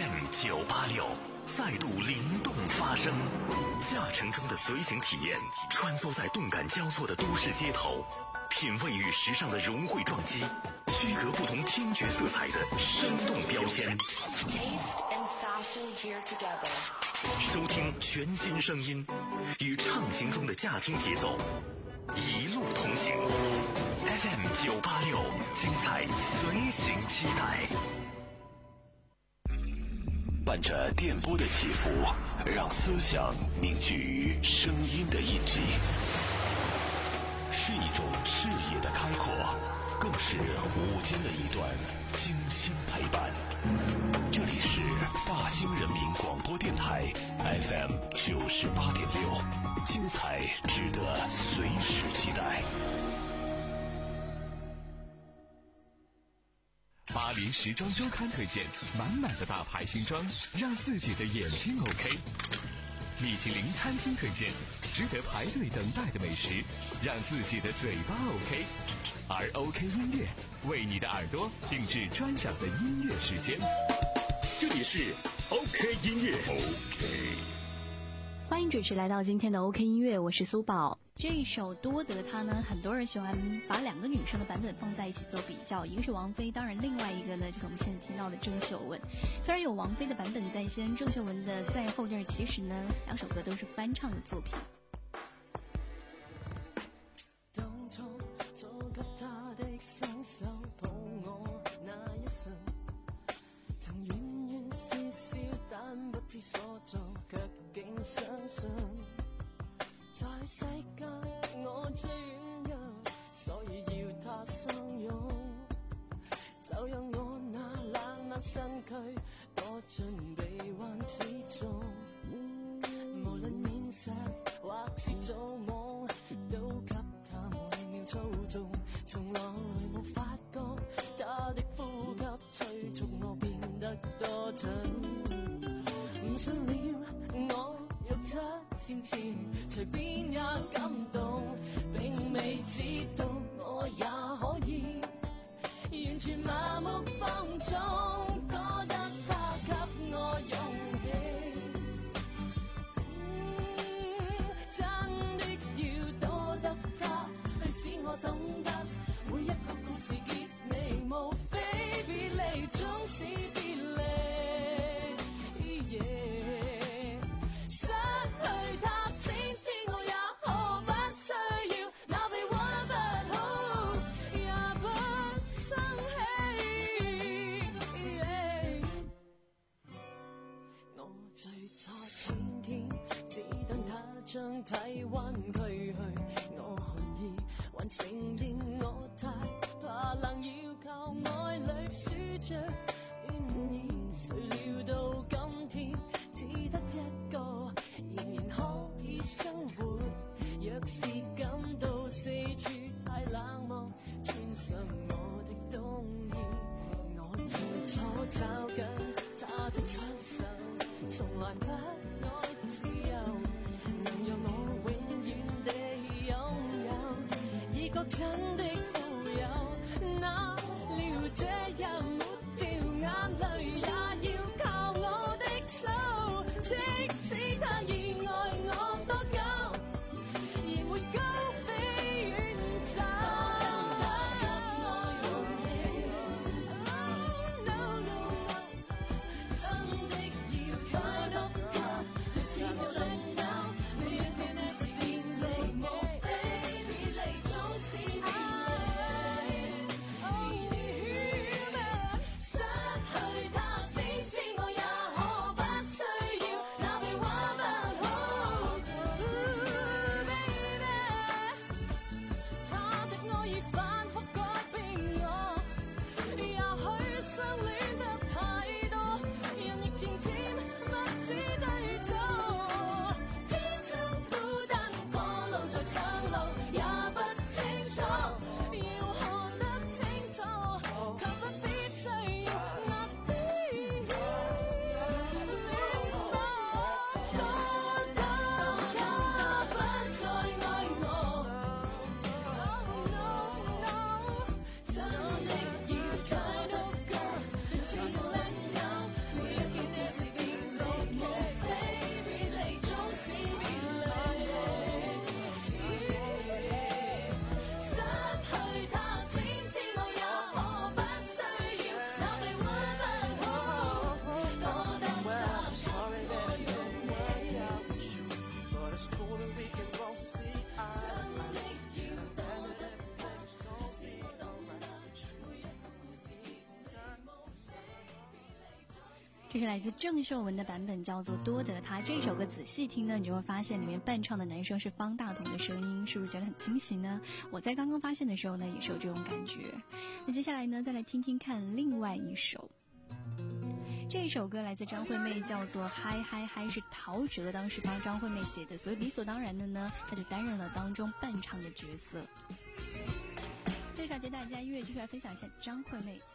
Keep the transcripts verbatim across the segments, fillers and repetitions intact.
M 九八六再度灵动发声，驾乘中的随行体验，穿梭在动感交错的都市街头，品味与时尚的融汇撞击，区隔不同听觉色彩的生动标签。收听全新声音，与畅行中的驾听节奏，一路同行。F M 九八六，精彩随行期待。伴着电波的起伏，让思想凝聚于声音的印记，是一种视野的开阔，更是午间的一段精心陪伴。这里是大兴人民广播电台 F M 九十八点六，精彩值得随时期待。 巴黎时装周刊推荐满满的大牌新装，让自己的眼睛 OK。米其林餐厅推荐值得排队等待的美食，让自己的嘴巴 OK。而 OK 音乐为你的耳朵定制专享的音乐时间。这里是 OK 音乐 OK。 欢迎准时来到今天的 OK 音乐，我是苏宝。这一首多得他呢，很多人喜欢把两个女生的版本放在一起做比较，一个是王菲，当然另外一个呢就是我们现在听到的郑秀文。虽然有王菲的版本在先，郑秀文的在后，但是其实呢两首歌都是翻唱的作品。 當初做給他的雙手抱我那一瞬，曾遠遠笑笑，但不知所措，卻竟相信在世界我最軟弱，所以要他相擁，就讓我那冷冷身軀躲進臂彎之中，無論現實或是做夢，都給他每秒操縱，從來沒發覺他的呼吸催促我變得多蠢，唔信了我若七千次隨便也感動，並未知道我也可以完全麻木放縱，多得他給我勇氣，嗯，真的要多得他去使我懂得每一個故事結尾無非別離，總是別離。將體溫驅去我寒意，還承認我太怕冷，要靠愛侶輸着暖意，誰料到今天只得一個仍然可以生活，若是感到四處太冷漠，穿上我的冬衣，我最初找緊他的雙手，從來不愛自由，讓我永遠地擁有，已覺真的富有，哪料這日抹掉眼淚也要这是来自郑秀文的版本，叫做《多得他》。这首歌仔细听呢，你就会发现里面伴唱的男生是方大同的声音，是不是觉得很惊喜呢？我在刚刚发现的时候呢，也是有这种感觉。那接下来呢，再来听听看另外一首。这首歌来自张惠妹，叫做《嗨嗨嗨》，是陶喆当时帮张惠妹写的，所以理所当然的呢，他就担任了当中伴唱的角色。介绍给大家，音乐就是来分享一下张惠妹。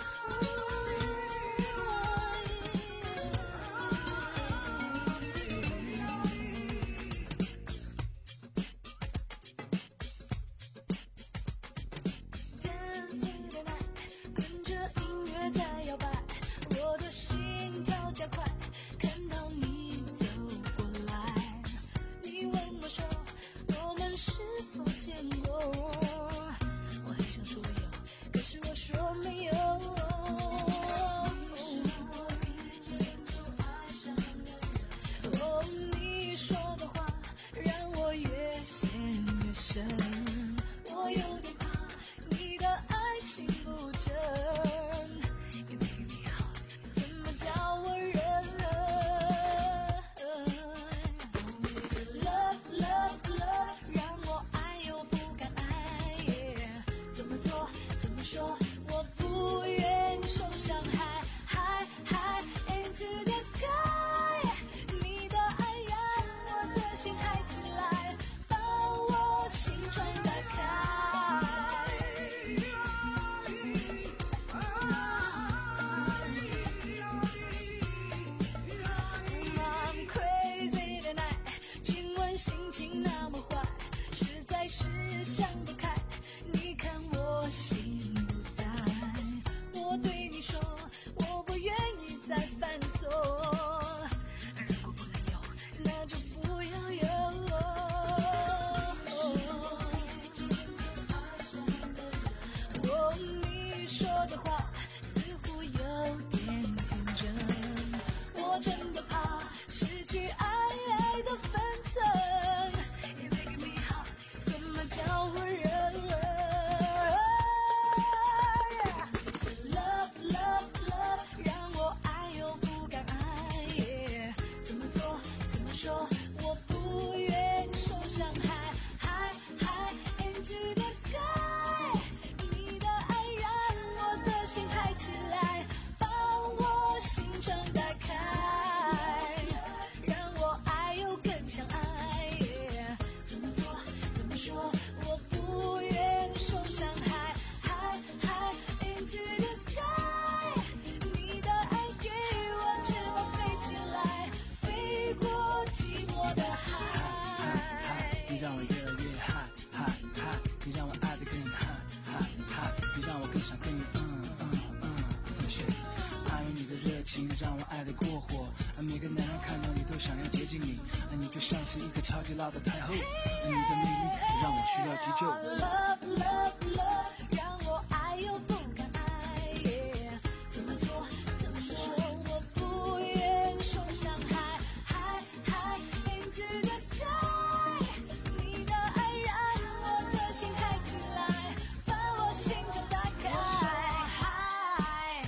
老的太后，你的魅力让我需要急救。Love, love, love, 让我爱又不敢爱， yeah, 怎么做怎么说，我不愿受伤害。High, high into the sky， 你的爱让我的心嗨起来，把我心中打开。High,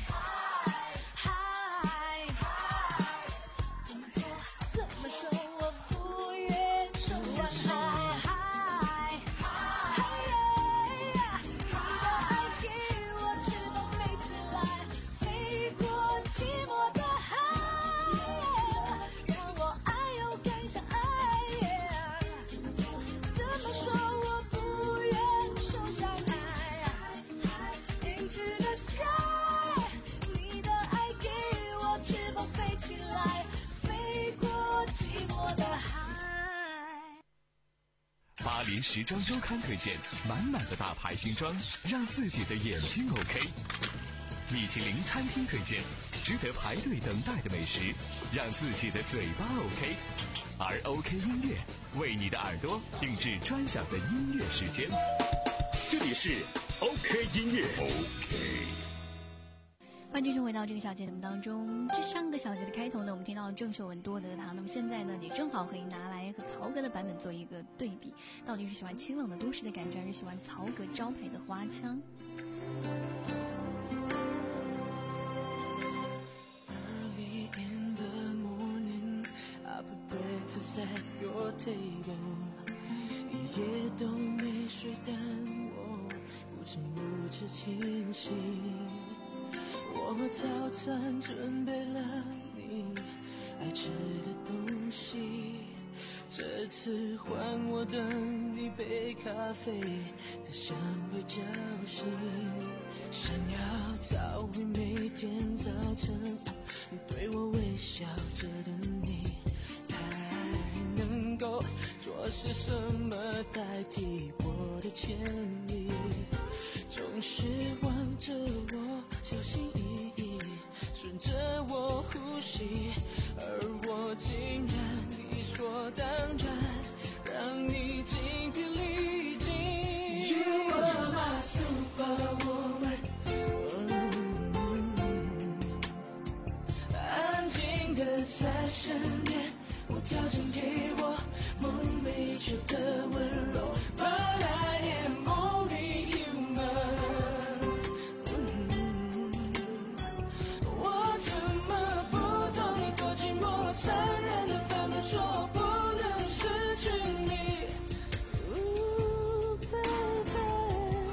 high, high， 怎么做怎么说，我不愿受伤害。嗨，嗨呀，你的爱给我翅膀飞起来，飞过寂寞的海，让我爱又更像爱。怎么做怎么说，我不愿受伤害。Into the sky， 你的爱给我翅膀飞起来，飞过寂寞的海。 巴黎时装周刊推荐满满的大牌新装，让自己的眼睛 OK。米其林餐厅推荐值得排队等待的美食，让自己的嘴巴 OK。而 OK 音乐为你的耳朵定制专享的音乐时间。这里是 OK 音乐。OK。 欢迎继续回到这个小节目当中。这上个小节的开头呢，我们听到郑秀文多得他，那么现在呢，你正好可以拿来和曹格的版本做一个对比，到底是喜欢清冷的都市的感觉，还是喜欢曹格招牌的花腔？ 哪里 at your table， 一夜都没睡，但我不曾如此清醒。我早餐准备了你爱吃的东西，这次换我等一杯咖啡的香味叫醒，想要找回每天早晨对我微笑着的你，还能够做些什么代替我的歉意？总是望着我小心翼翼，顺着我呼吸，而我竟然理所当然让你精疲力尽。 You are my superwoman， 安静的在身边，无条件给我梦寐以求的温柔。But I am only human， 我怎么不懂你多寂寞，残忍的犯了错，不能失去你。Ooh, baby,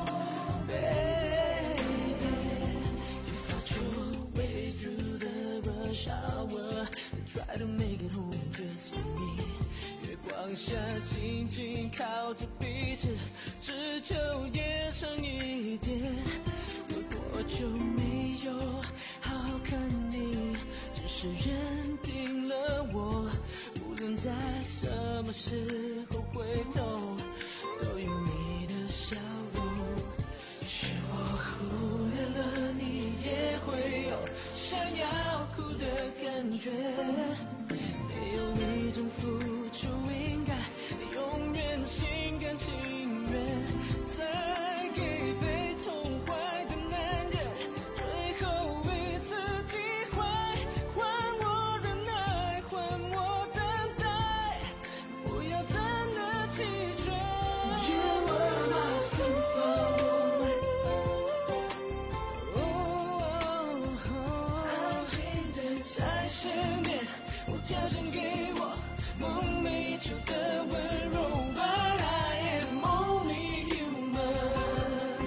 baby, you fought your way through the rush hour, try to make it home just for me。月光下紧紧靠着彼此，只求夜长一点。有多久没有好好看你，只是认定了我，无论在什么时候回头，都有你的笑容。是我忽略了你也会有想要哭的感觉，没有一种付出应该永远心甘情愿，再给被宠坏的男人最后一次机会，还我忍耐，还我等待，不要真的弃权。You are my superwoman， 安静的在身边，无条件给我梦寐以求的温柔。But I am only human，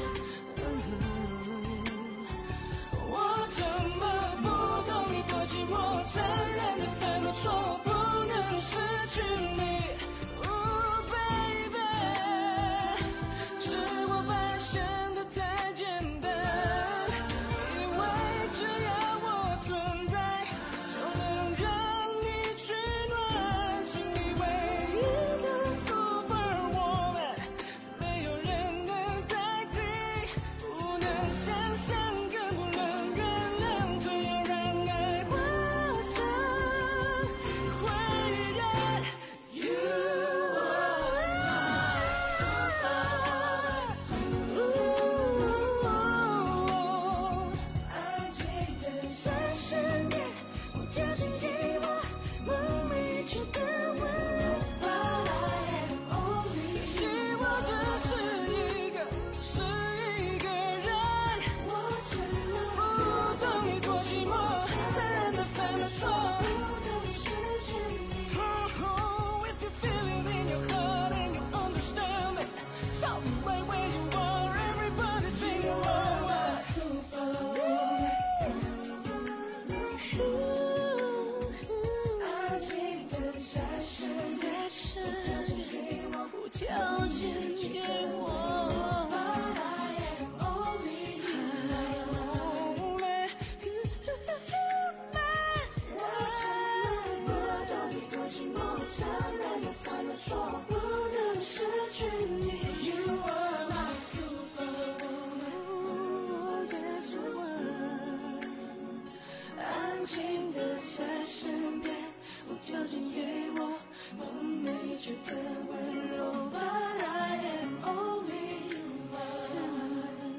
我怎么不懂你多寂寞，残忍的犯了错，不能失去你。Oh baby， 是我发现的太简单，以为只要我存在就能让你取暖，心里唯一的 superwoman， 没有人能代替，不能想象，更不能原谅，这样让爱化成灰烬。You are my superwoman， 安静的在身边，无条件给我梦寐以求的温柔。But I am only， 希望只是一个，只是一个人。我怎么不懂你多寂寞，残忍的犯了错，不能失去你。Oh, if you feel it in your heart and you understand me, stop right where you are. Everybody sing along. Superwoman， 安静的在身边，无条件给我。But I am only human， 我怎么不懂你多寂寞，残忍的犯了错，不能失去你。You are my superwoman， yes you are， 安静的在身边，无条件给我梦寐以求的温柔。But I am only human，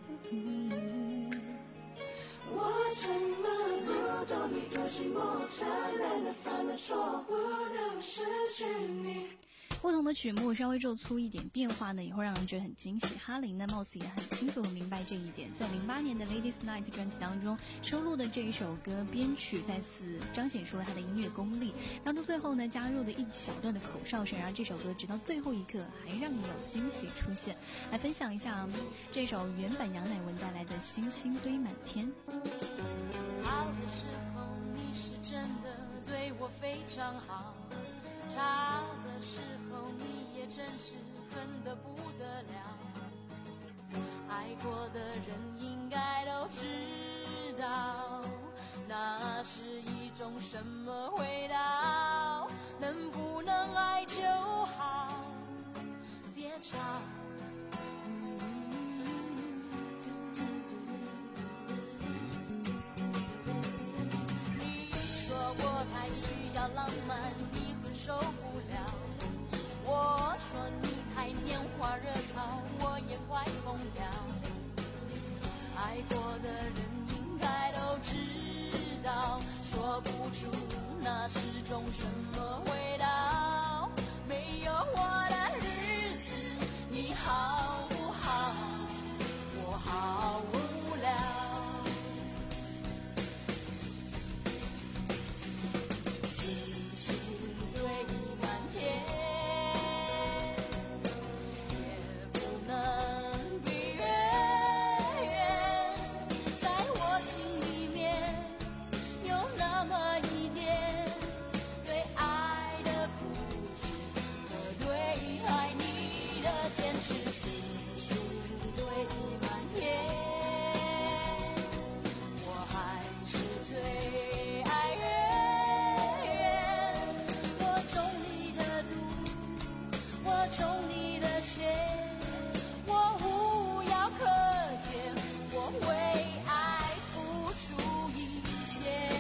我怎么不懂你多寂寞，残忍的犯了错，不能失去你。 不同的曲目稍微做出一点变化呢，也会让人觉得很惊喜。哈林呢，貌似也很清楚地明白这一点，在零八年的 Ladies Night 专辑当中收录的这一首歌编曲再次彰显出了他的音乐功力，当中最后呢加入的一小段的口哨声，让这首歌直到最后一刻还让你有惊喜出现。来分享一下这首原版杨乃文带来的星星堆满天。 好的时候你是真的对我非常好，差的时候你也真是恨得不得了，爱过的人应该都知道，那是一种什么味道，能不能爱就好，别吵。你说我太需要浪漫，你会受不了，我说你太拈花惹草，我也快疯了，爱过的人应该都知道，说不出那是种什么味道，没有我的日子你好不好，我好无聊，星星堆满天也不能比月圆，在我心里面有那么一点对爱的固执和对爱你的坚持，星星堆满天我还是最爱月圆，我中你的毒，我中你的邪，我无药可解，我为爱付出一切。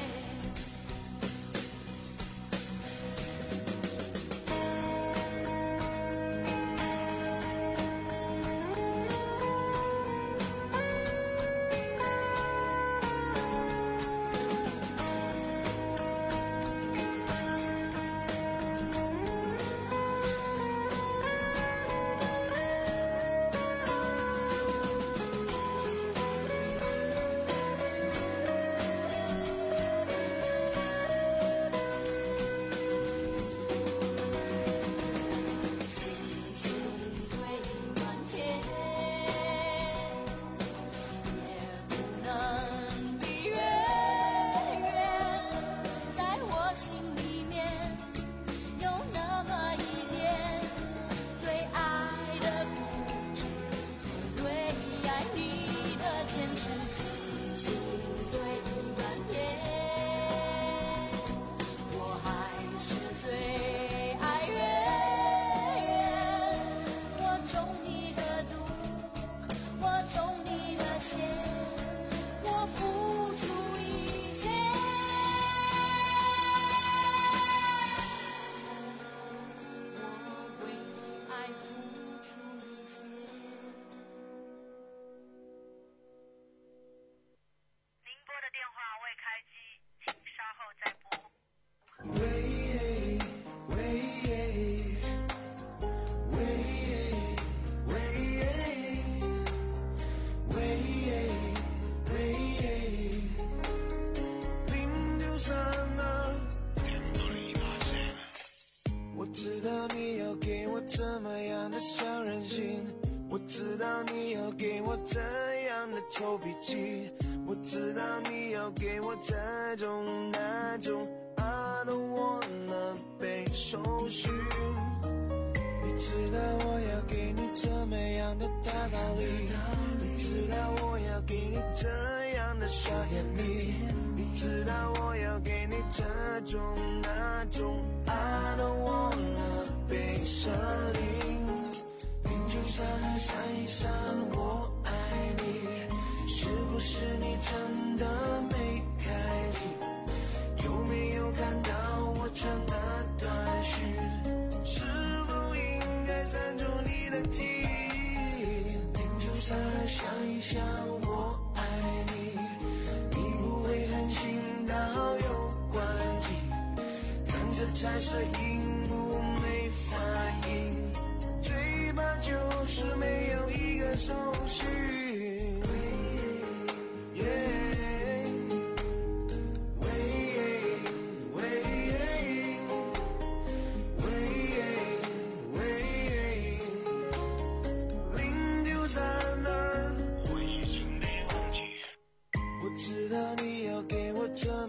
臭脾气，我知道你要给我这种那种 I don't wanna 被搜寻，你知道我要给你怎么样的大道理，你知道我要给你这样的傻眼蜜，你知道我要给你这种那种 I don't wanna 被舍令，你就算了想一想我爱你，是不是你真的没开机？有没有看到我传的短讯？是否应该删除你的记忆？你就算了想一想我爱你，你不会狠心到有关机，看着彩色荧幕没反应。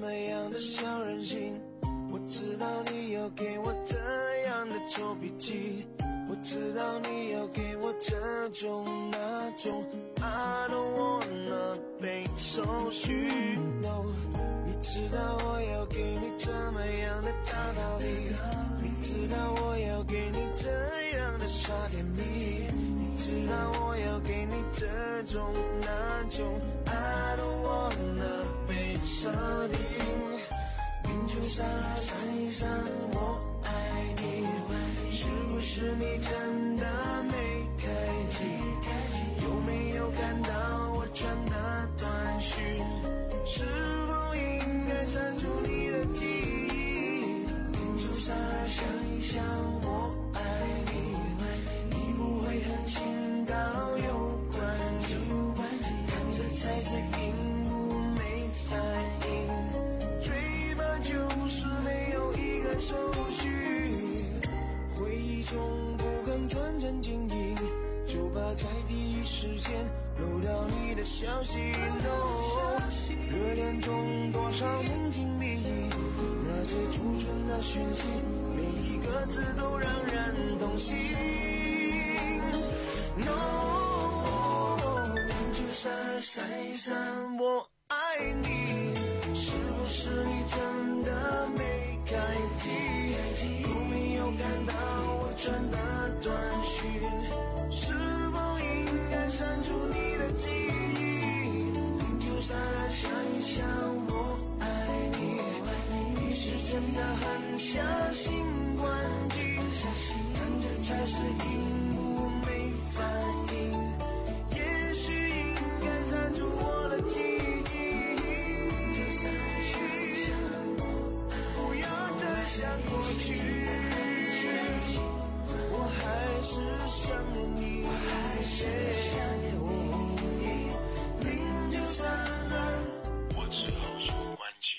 么样的小任性，我知道你要给我这样的臭脾气，我知道你要给我这种那种 I don't wanna 被手续 No， 你知道我要给你这么样的大道理，你知道我要给你这样的傻甜蜜，你知道我要给你这种那种 I don't wanna 被设定，明就闪啊闪一闪我爱你，是不是你真的没开机，有没有看到我传的短讯，是否应该删除你的记忆，明就闪啊闪一闪我爱你，你不会很情到有关系，看着彩色荧幕没反应，嘴巴就是没有一个手续，回忆中不敢专程经营，就怕在第一时间漏掉你的消息 No， 热恋中多少人情蜜意，那些储存的讯息，每一个字都让人动心 No， 就闪而闪一闪我爱你，是不是你真的没开机，有没有看到我传的短讯，是否应该删除你的记忆，你就闪而闪一闪我爱你，你是真的很下心关机，看着才是荧幕没反应，也许应该删除我的记忆，不要再想过去，我还是想念你，我还是想念你，零九三二，我只好说关机。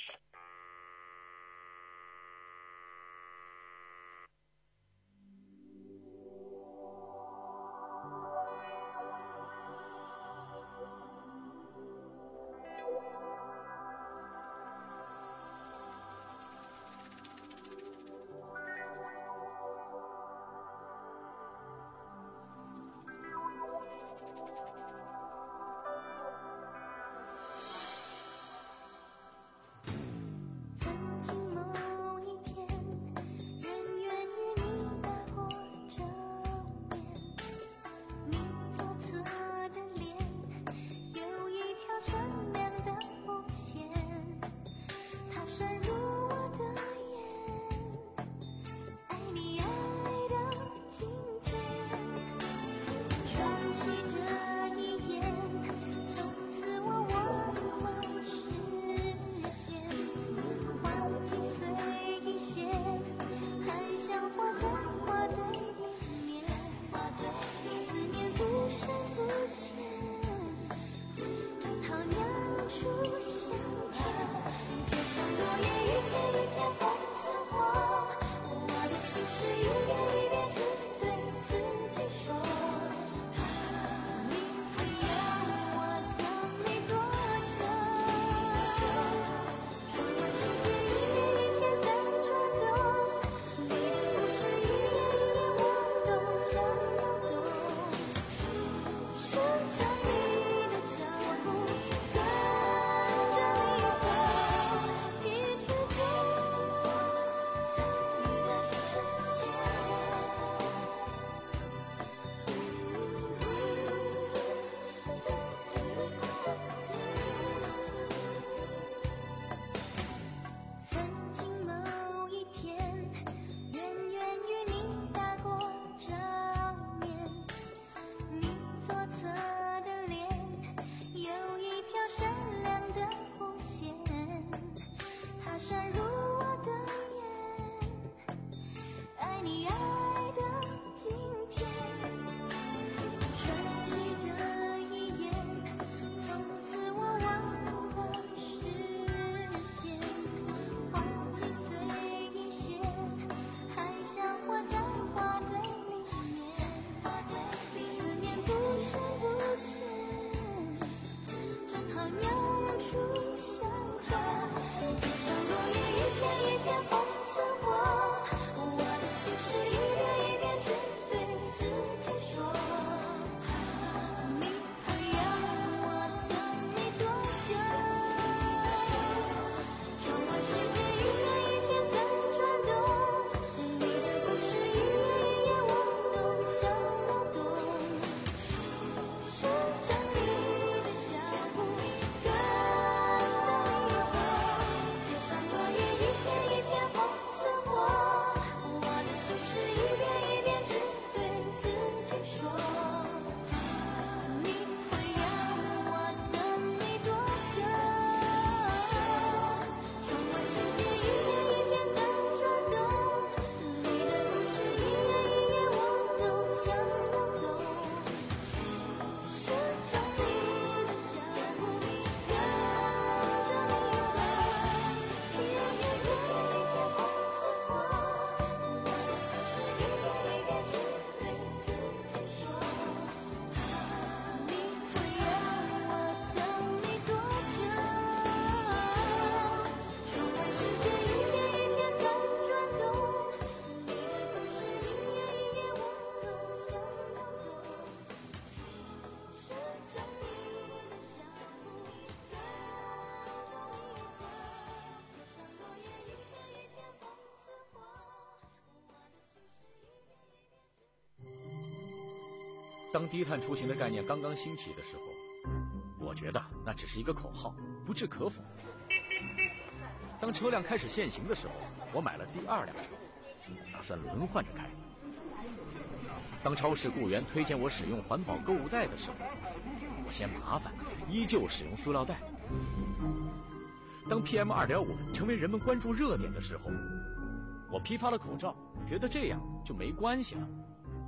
当低碳出行的概念刚刚兴起的时候，我觉得那只是一个口号，不置可否。当车辆开始限行的时候，我买了第二辆车，打算轮换着开。当超市雇员推荐我使用环保购物袋的时候，我嫌麻烦，依旧使用塑料袋。当 P M 二点五 成为人们关注热点的时候，我批发了口罩，觉得这样就没关系了。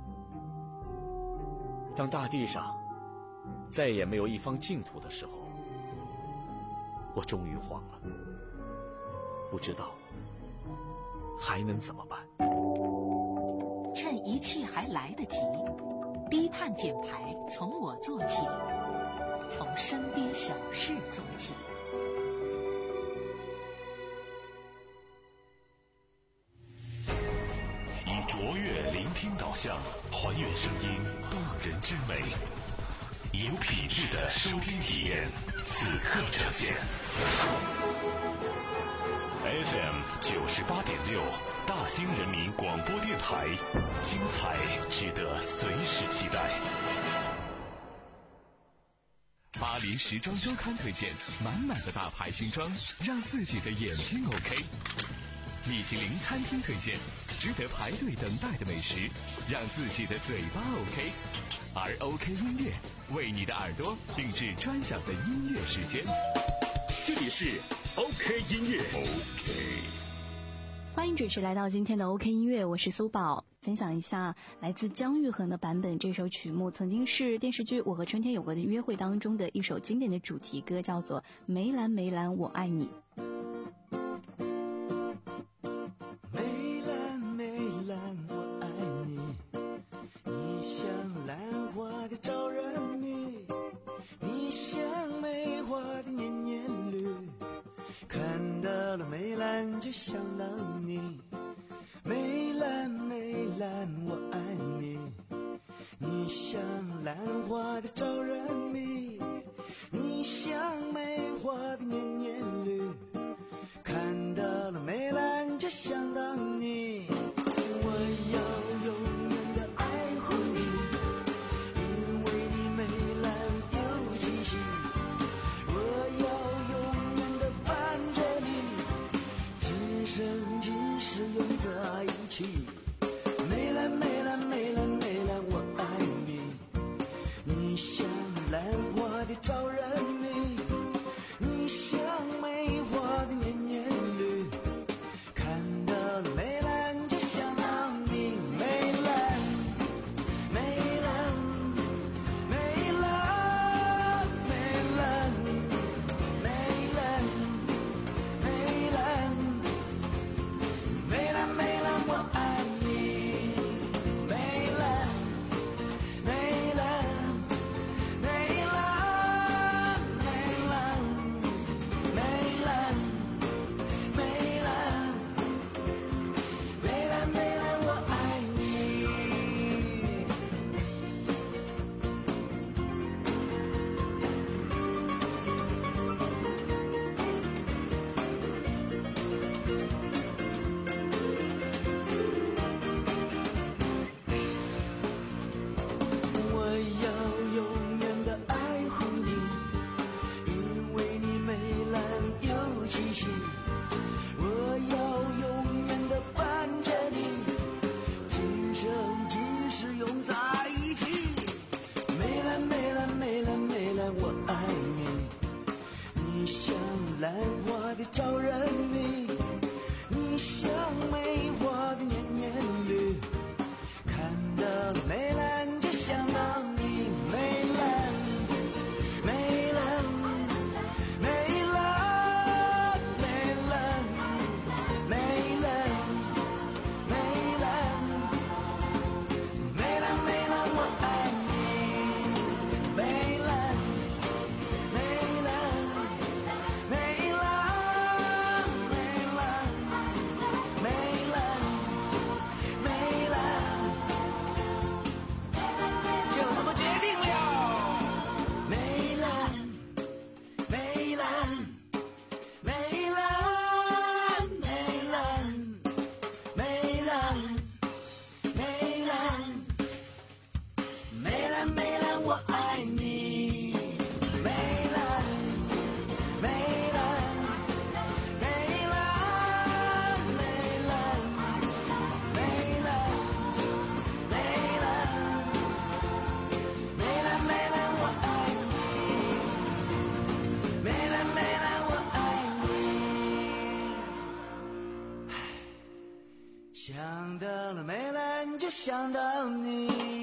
当大地上再也没有一方净土的时候，我终于慌了，不知道还能怎么办。 趁一切还来得及，低碳减排从我做起，从身边小事做起。 以卓越聆听导向，还原声音动人之美，以有品质的收听体验，此刻呈现。F M 九十八点六，大兴人民广播电台，精彩值得随时期待。 巴黎时装周刊推荐满满的大牌新装，让自己的眼睛 OK。米其林餐厅推荐值得排队等待的美食，让自己的嘴巴 OK。而 OK 音乐为你的耳朵定制专享的音乐时间。这里是 OK 音乐 OK。 欢迎准时来到今天的 OK 音乐，我是苏宝，分享一下来自姜育恒的版本。这首曲目曾经是电视剧《我和春天有个约会》当中的一首经典的主题歌，叫做《梅兰梅兰我爱你》。 梅兰梅兰我爱你，你像兰花的招人迷，你像梅花的年年绿，看到了梅兰就想到你。梅兰梅兰我爱你，你像兰花的招人迷，你像梅花的年年绿，看到了梅兰就想到你。我要永远的爱护你，因为你梅兰有气息。我要永远的伴着你，今生今世永在一起。梅兰梅兰梅兰梅兰我爱你，你像兰花的招人迷，你像梅花的年年绿，看到了梅兰就想到你。梅兰梅兰梅兰梅兰梅兰梅兰梅兰梅兰我爱你。梅兰梅兰梅兰梅兰梅兰梅兰梅兰梅兰我爱你。我要永远的爱护你，因为你梅兰有气息。我要永远的伴着你，今生今世永在一起。梅兰梅兰梅兰梅兰我爱你，你像兰花的招人迷，你像梅花的年年绿，看到了梅兰就想到你。梅兰梅兰梅兰梅兰梅兰梅兰梅兰梅兰我爱你。梅兰梅兰梅兰梅兰想到了没来你就想到你。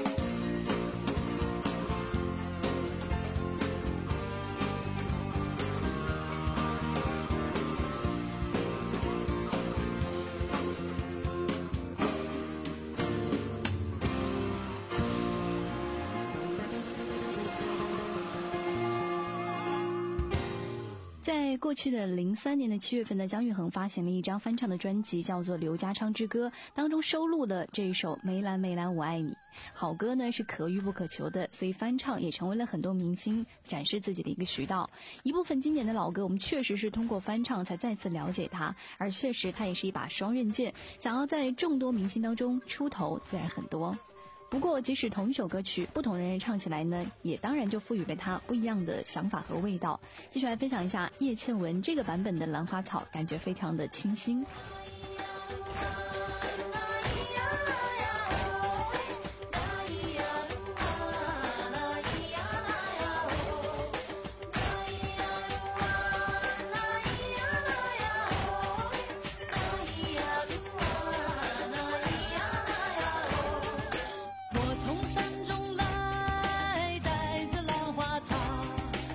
在过去的零三年的七月份呢，姜育恒发行了一张翻唱的专辑，叫做《刘家昌之歌》，当中收录了这一首《梅兰梅兰我爱你》。好歌呢是可遇不可求的，所以翻唱也成为了很多明星展示自己的一个渠道。一部分经典的老歌，我们确实是通过翻唱才再次了解它，而确实它也是一把双刃剑，想要在众多明星当中出头，自然很多。不过即使同一首歌曲，不同人唱起来呢，也当然就赋予了它不一样的想法和味道。继续来分享一下叶倩文这个版本的《兰花草》，感觉非常的清新。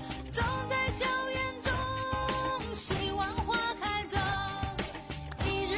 一日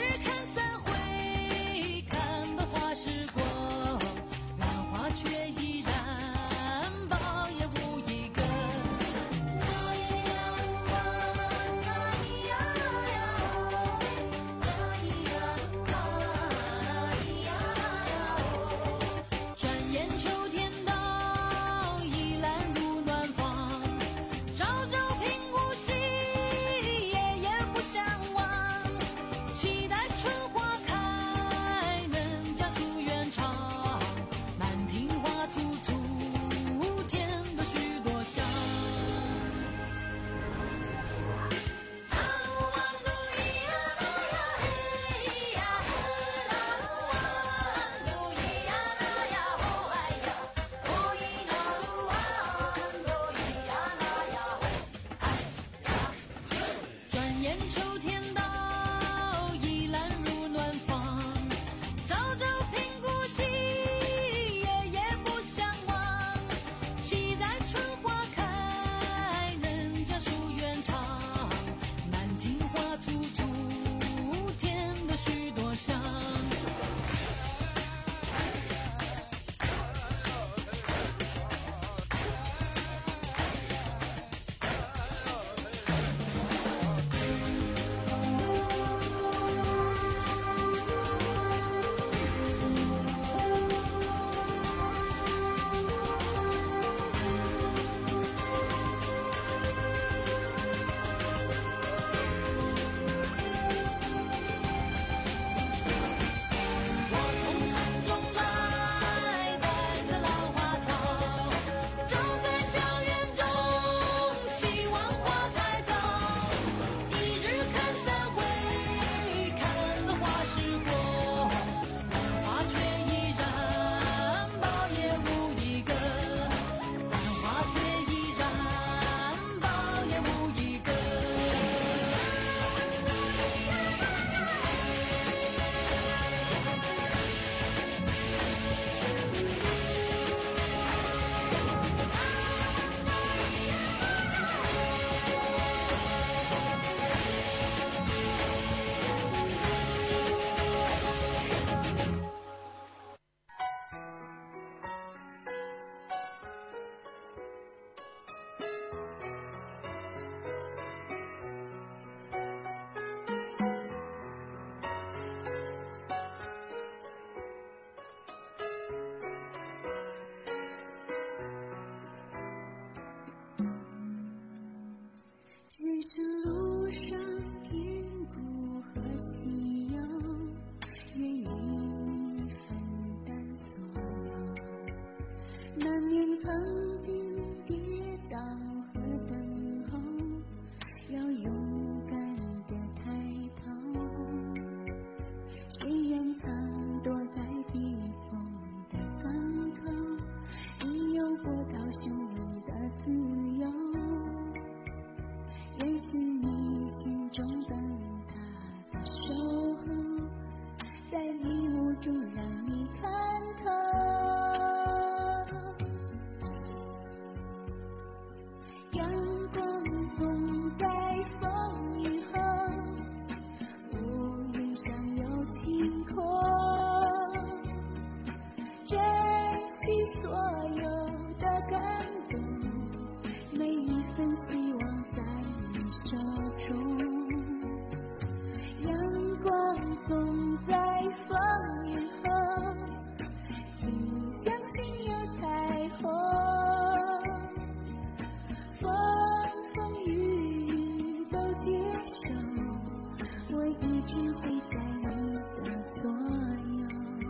一直会在你的左右。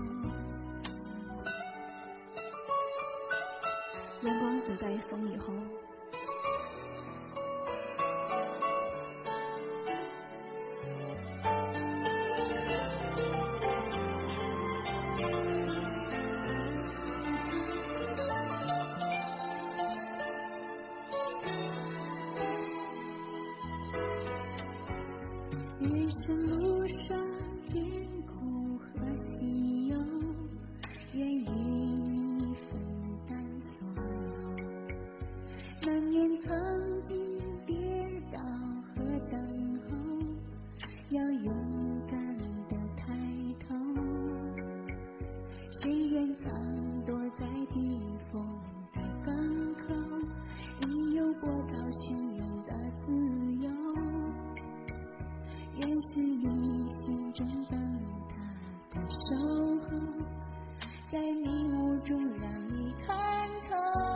阳光走在风以后，人生路上甜苦和喜忧，愿与你分担所有。难免曾经跌倒和等候，要勇敢地抬头。谁愿藏躲在避风的港口，你有波涛汹涌的自由。愿是你心中灯塔的守候，在迷雾中让你看透。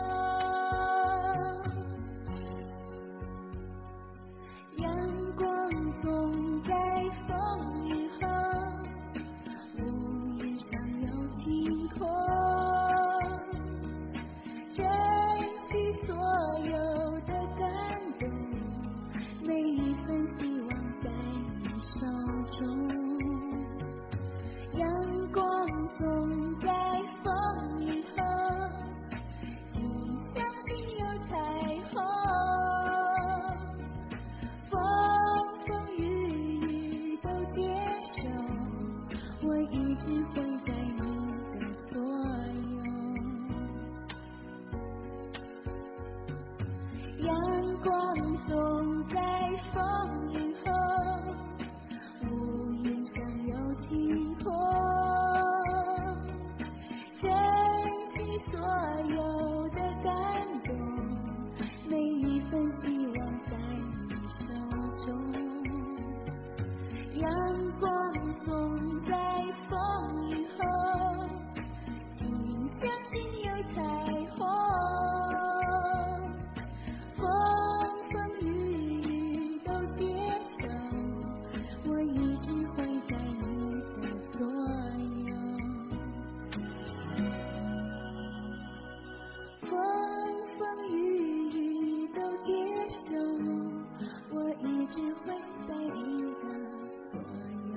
阳光总在风雨后，屋檐上有晴空。珍惜所有的感动，每一份希望在手中。阳光总在风雨后，请相信有彩虹。风风雨雨都接受，我一直会在你的左右。阳光总在风雨后，屋檐上有晴空。珍惜所有的感动，每一份希望在你手中。阳光总在风雨后，请相信有彩虹。风风雨雨都接受，我一直会在你的左右。风风雨雨都接受，我一直会在你的左右。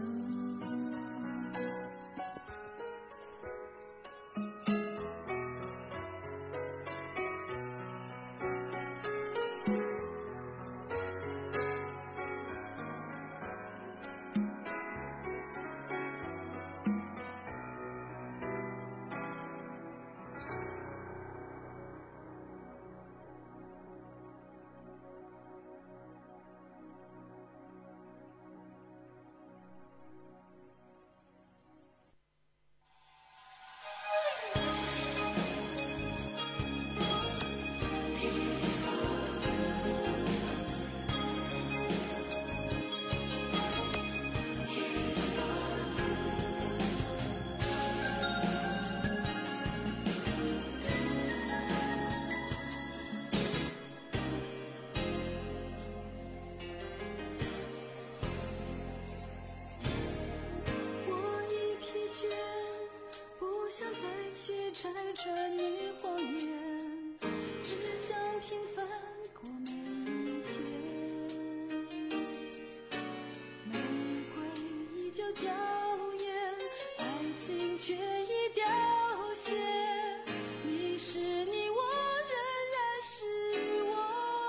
拆穿你谎言，只想平凡过每一天。玫瑰依旧娇艳，爱情却已凋谢。你是你，我仍然是我。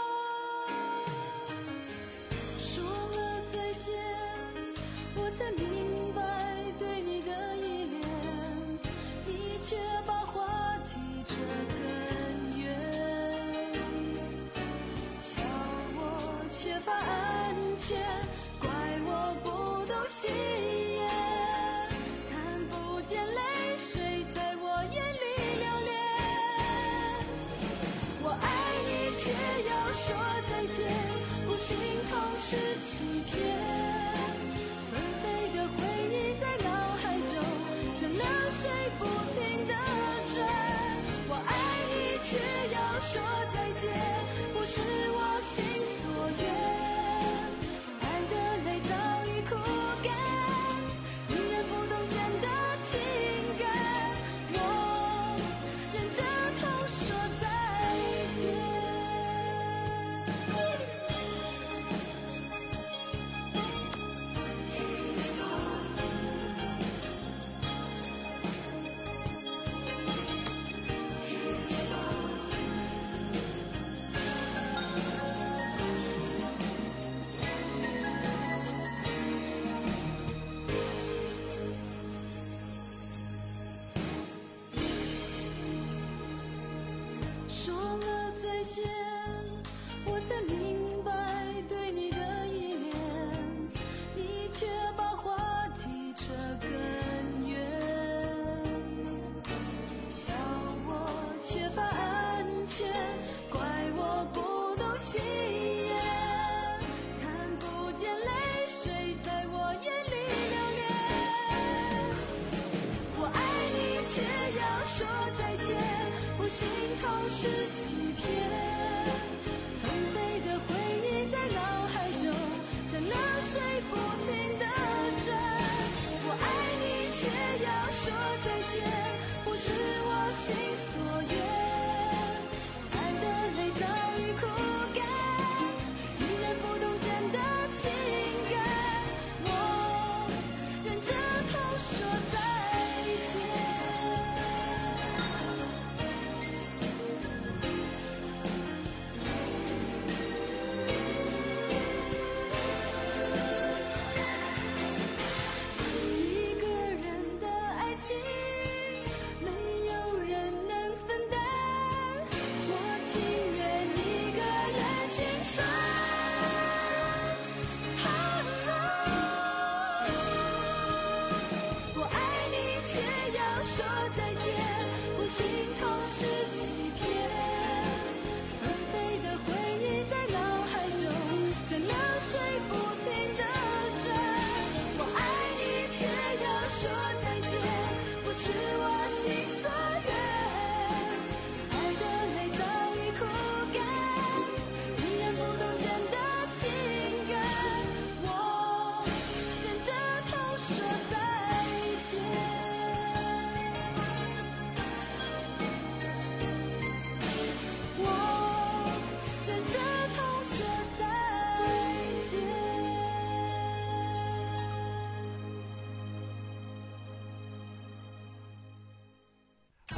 说了再见，我才明白对你的依恋，你却把话题扯更远，笑我缺乏安全，怪我不懂喜悦，看不见泪水在我眼里流连。我爱你却要说再见，不心痛是欺骗，纷飞的回忆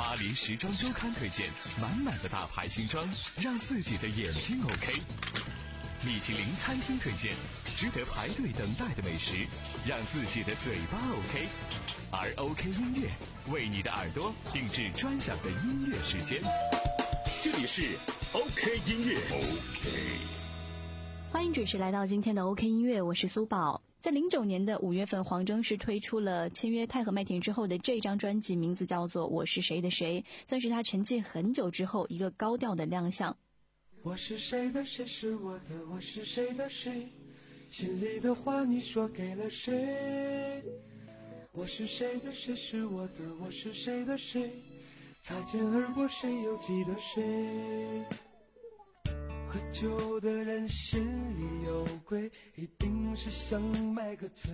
巴黎时装周刊推荐满满的大牌新装，让自己的眼睛 OK。米其林餐厅推荐值得排队等待的美食，让自己的嘴巴 OK。而 OK 音乐为你的耳朵定制专享的音乐时间。 这里是 OK 音乐 OK。 欢迎准时来到今天的 OK 音乐，我是苏宝。在零九年的五月份，黄征是推出了签约太和麦田之后的这张专辑，名字叫做《我是谁的谁》，算是他沉寂很久之后一个高调的亮相。 我是谁的谁是我的，我是谁的谁，心里的话你说给了谁？我是谁的谁是我的，我是谁的谁，擦肩而过谁又记得谁？喝酒的人心里有鬼，一定是想买个醉。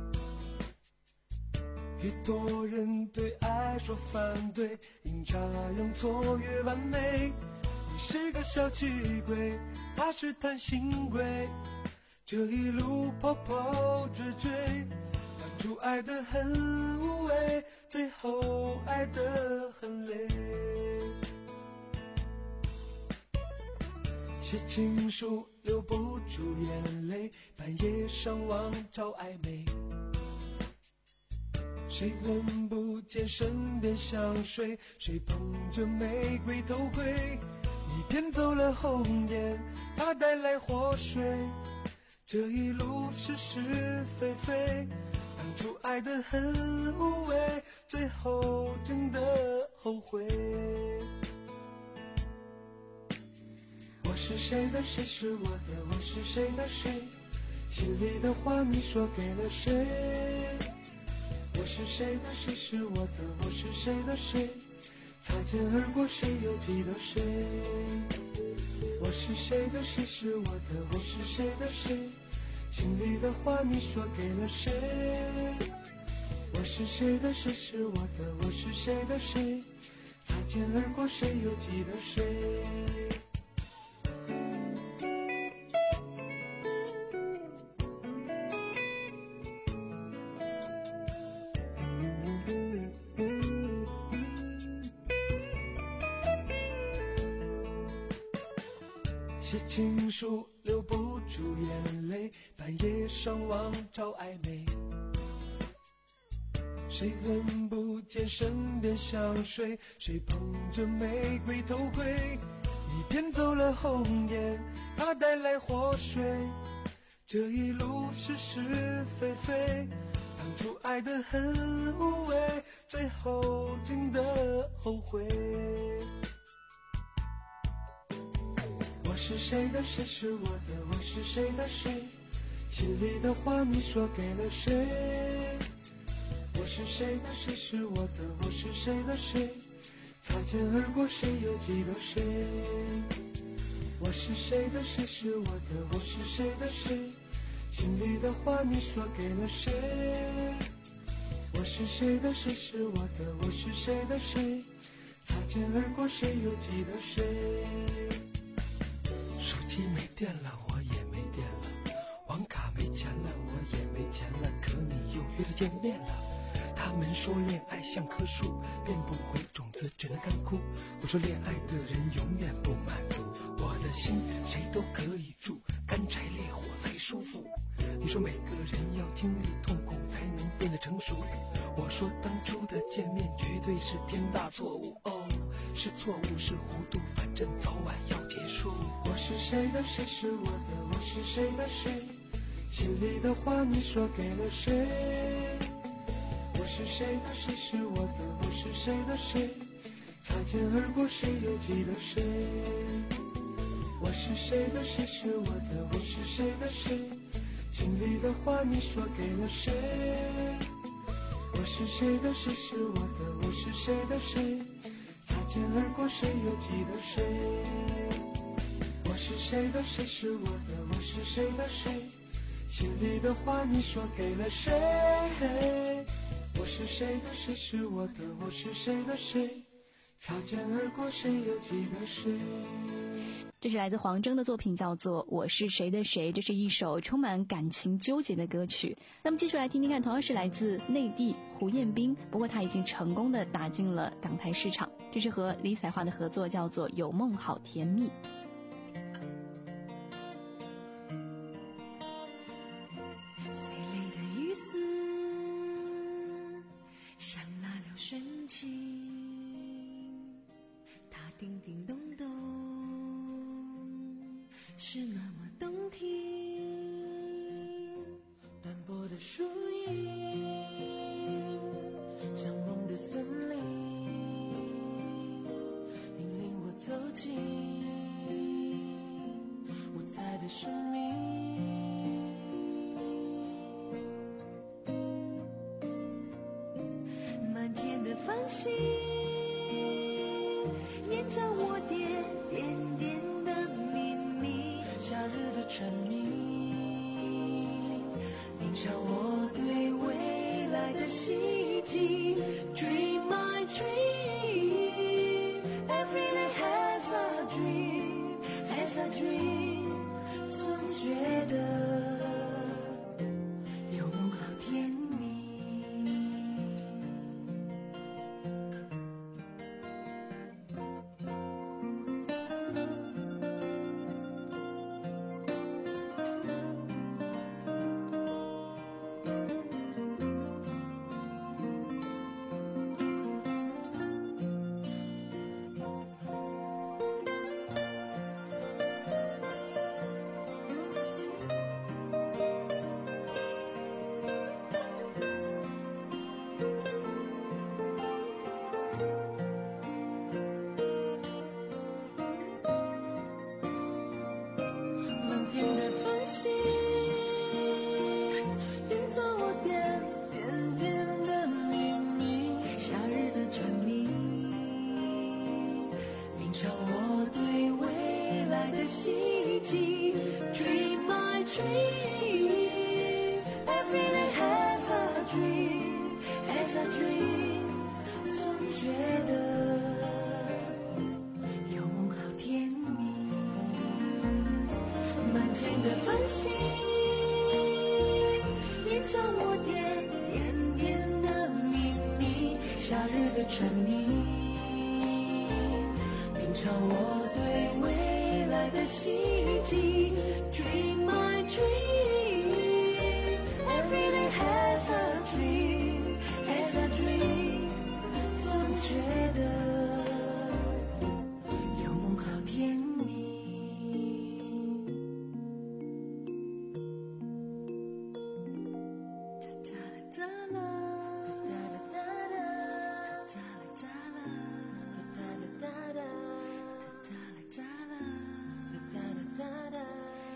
越多人对爱说反对，阴差阳错越完美。你是个小气鬼，他是贪心鬼，这一路跑跑追追，当初爱得很无畏，最后爱得很累。写情书留不住眼泪，半夜上网找暧昧，谁闻不见身边香水，谁捧着玫瑰偷窥，你骗走了红颜，他带来祸水，这一路是是非非，当初爱得很无畏，最后真的后悔。我是谁的谁是我的，我是谁的谁，心里的话你说给了谁？我是谁的谁是我的，我是谁的谁，擦肩而过谁又记得谁？我是谁的谁是我的，我是谁的谁，心里的话你说给了谁？我是谁的谁是我的，我是谁的谁，擦肩而过谁又记得谁？写情书留不住眼泪，半夜上网找暧昧，谁闻不见身边香水，谁捧着玫瑰偷窥，你骗走了红颜，他带来祸水，这一路是是非非，当初爱得很无畏，最后真的后悔。我是谁的谁是我的，我是谁的谁，心里的话你说给了谁？我是谁的谁是我的，我是谁的谁，擦肩而过谁又记得谁？我是谁的谁是我的，我是谁的谁，心里的话你说给了谁？我是谁的谁是我的，我是谁的谁，擦肩而过谁又记得谁？手机没电了，我也没电了，网卡没钱了，我也没钱了，可你又约着见面了。他们说恋爱像棵树，变不回种子，只能干枯。我说恋爱的人永远不满足，我的心谁都可以住，干柴烈火才舒服。你说每个人要经历痛苦才能变得成熟，我说当初的见面绝对是天大错误。哦，是错误是糊涂，反正早晚要结束。我是谁的谁是我的，我是谁的谁，心里的话你说给了谁？我是谁的谁是我的，我是谁的谁，擦肩而过谁又记得谁？我是谁的谁是我的，我是谁的谁，心里的话你说给了谁？我是谁的谁是我的，我是谁的谁，擦肩而过谁又记得谁？我是谁的谁是我的，我是谁的谁，心里的话你说给了谁？我是谁的谁是我的，我是谁的谁，擦肩而过谁又记得谁？ 这是来自黄铮的作品，叫做《我是谁的谁》，这是一首充满感情纠结的歌曲。那么继续来听听看，同样是来自内地胡彦斌，不过他已经成功的打进了港台市场。这是和李彩桦的合作，叫做《有梦好甜蜜》。 谁泪的雨丝像那流深情，它叮叮咚咚是那么动听，斑驳的树影像梦的森林，引领我走进五彩的生命。满天的繁星沿着我点点点的秘密，夏日的蝉鸣映照我对未来的希冀。 Dream my dream, every day has a dream, has a dream， 总觉得有梦好甜蜜。Dream my dream, every day has a dream, has a dream， 总觉得有梦好甜蜜。满天的繁星映照我点点点的秘密，夏日的蝉鸣映照我对未来的希冀。 Dream my dream, every day has a dream, has a dream， 总觉得有梦好甜蜜。哒哒哒啦，哒哒哒啦，哒哒哒啦，哒哒哒啦，哒哒哒啦，哒哒哒啦。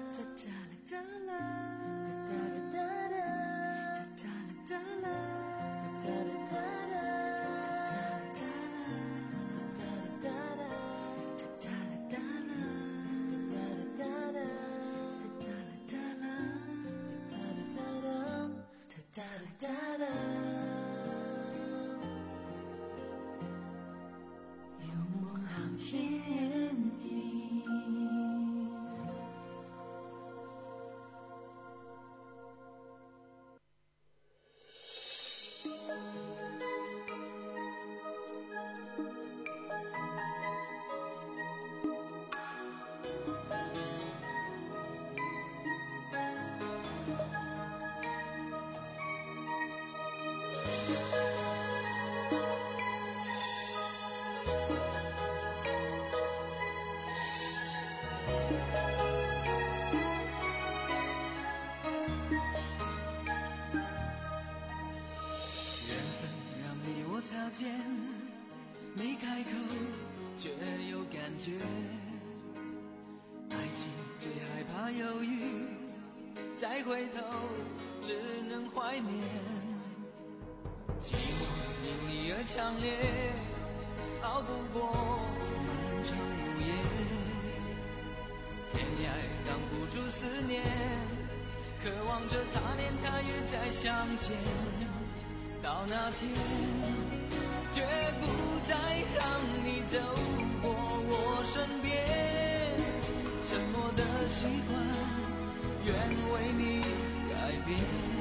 有梦好甜蜜。擦肩，没开口却有感觉。爱情最害怕犹豫，再回头只能怀念。寂寞因你而强烈，熬不过漫长午夜。天涯挡不住思念，渴望着他年他月再相见。到那天，绝不再让你走过我身边。 的习惯，愿为你改变。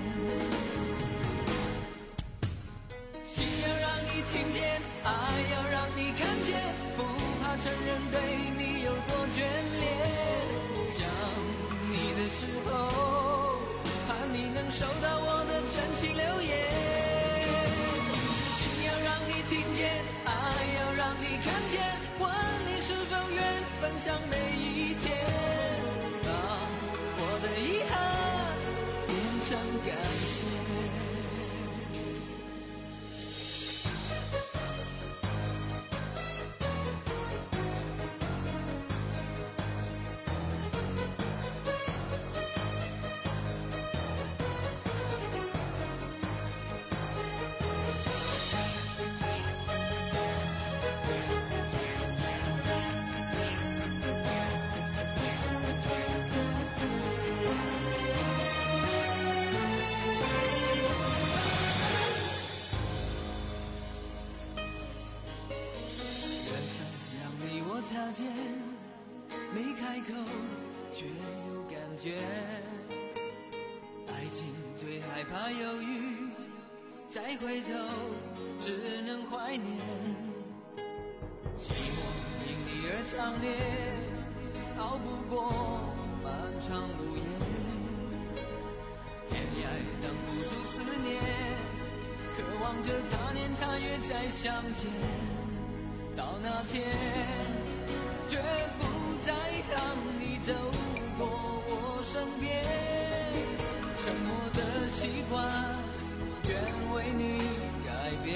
心要让你听见，爱要让你看见，不怕承认对你有多眷恋。想你的时候，盼你能收到我的真情留言。心要让你听见，爱要让你看见，问你是否愿分享每一天，让我的遗憾变成感谢。擦肩，没开口却有感觉。爱情最害怕犹豫，再回头只能怀念。寂寞因你而强烈，熬不过漫长路夜。天涯等不住思念，渴望着他年他月再相见。到那天绝不再让你走过我身边，沉默的习惯，愿为你改变。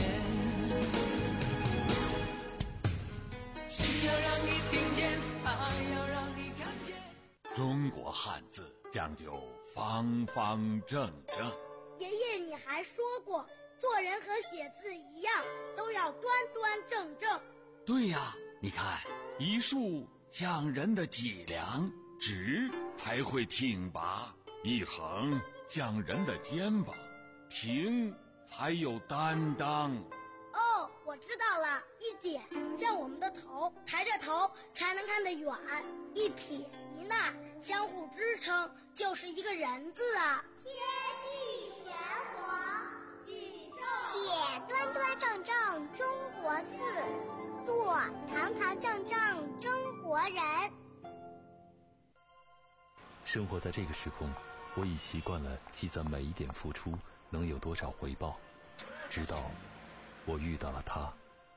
心要让你听见，爱要让你看见。 中国汉字讲究方方正正。 爷爷，你还说过，做人和写字一样，都要端端正正。 对呀，你看，一竖像人的脊梁，直才会挺拔；一横像人的肩膀，平才有担当。 哦，我知道了，一点像我们的头，抬着头才能看得远；一撇一捺相互支撑，就是一个人字啊。 天地玄黄，宇宙写端端正正中国字，做堂堂正正中国人。 生活在这个时空，我已习惯了计算每一点付出能有多少回报，直到我遇到了他。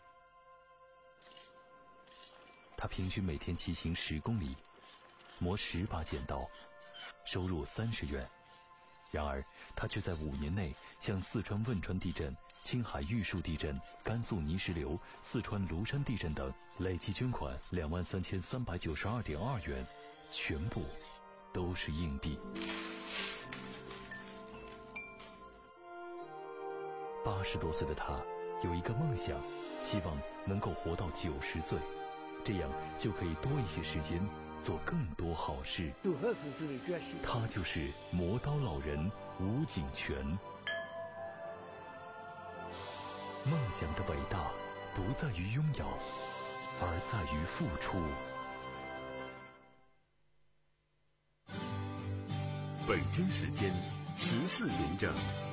他平均每天骑行十公里，磨十把剪刀，收入三十元。然而他却在五年内向四川汶川地震、青海玉树地震、甘肃泥石流、四川庐山地震等累计捐款两万三千三百九十二点二元，全部都是硬币。八十多岁的他有一个梦想，希望能够活到九十岁，这样就可以多一些时间做更多好事。他就是磨刀老人吴景全。梦想的伟大不在于拥有，而在于付出。 北京时间十四点整。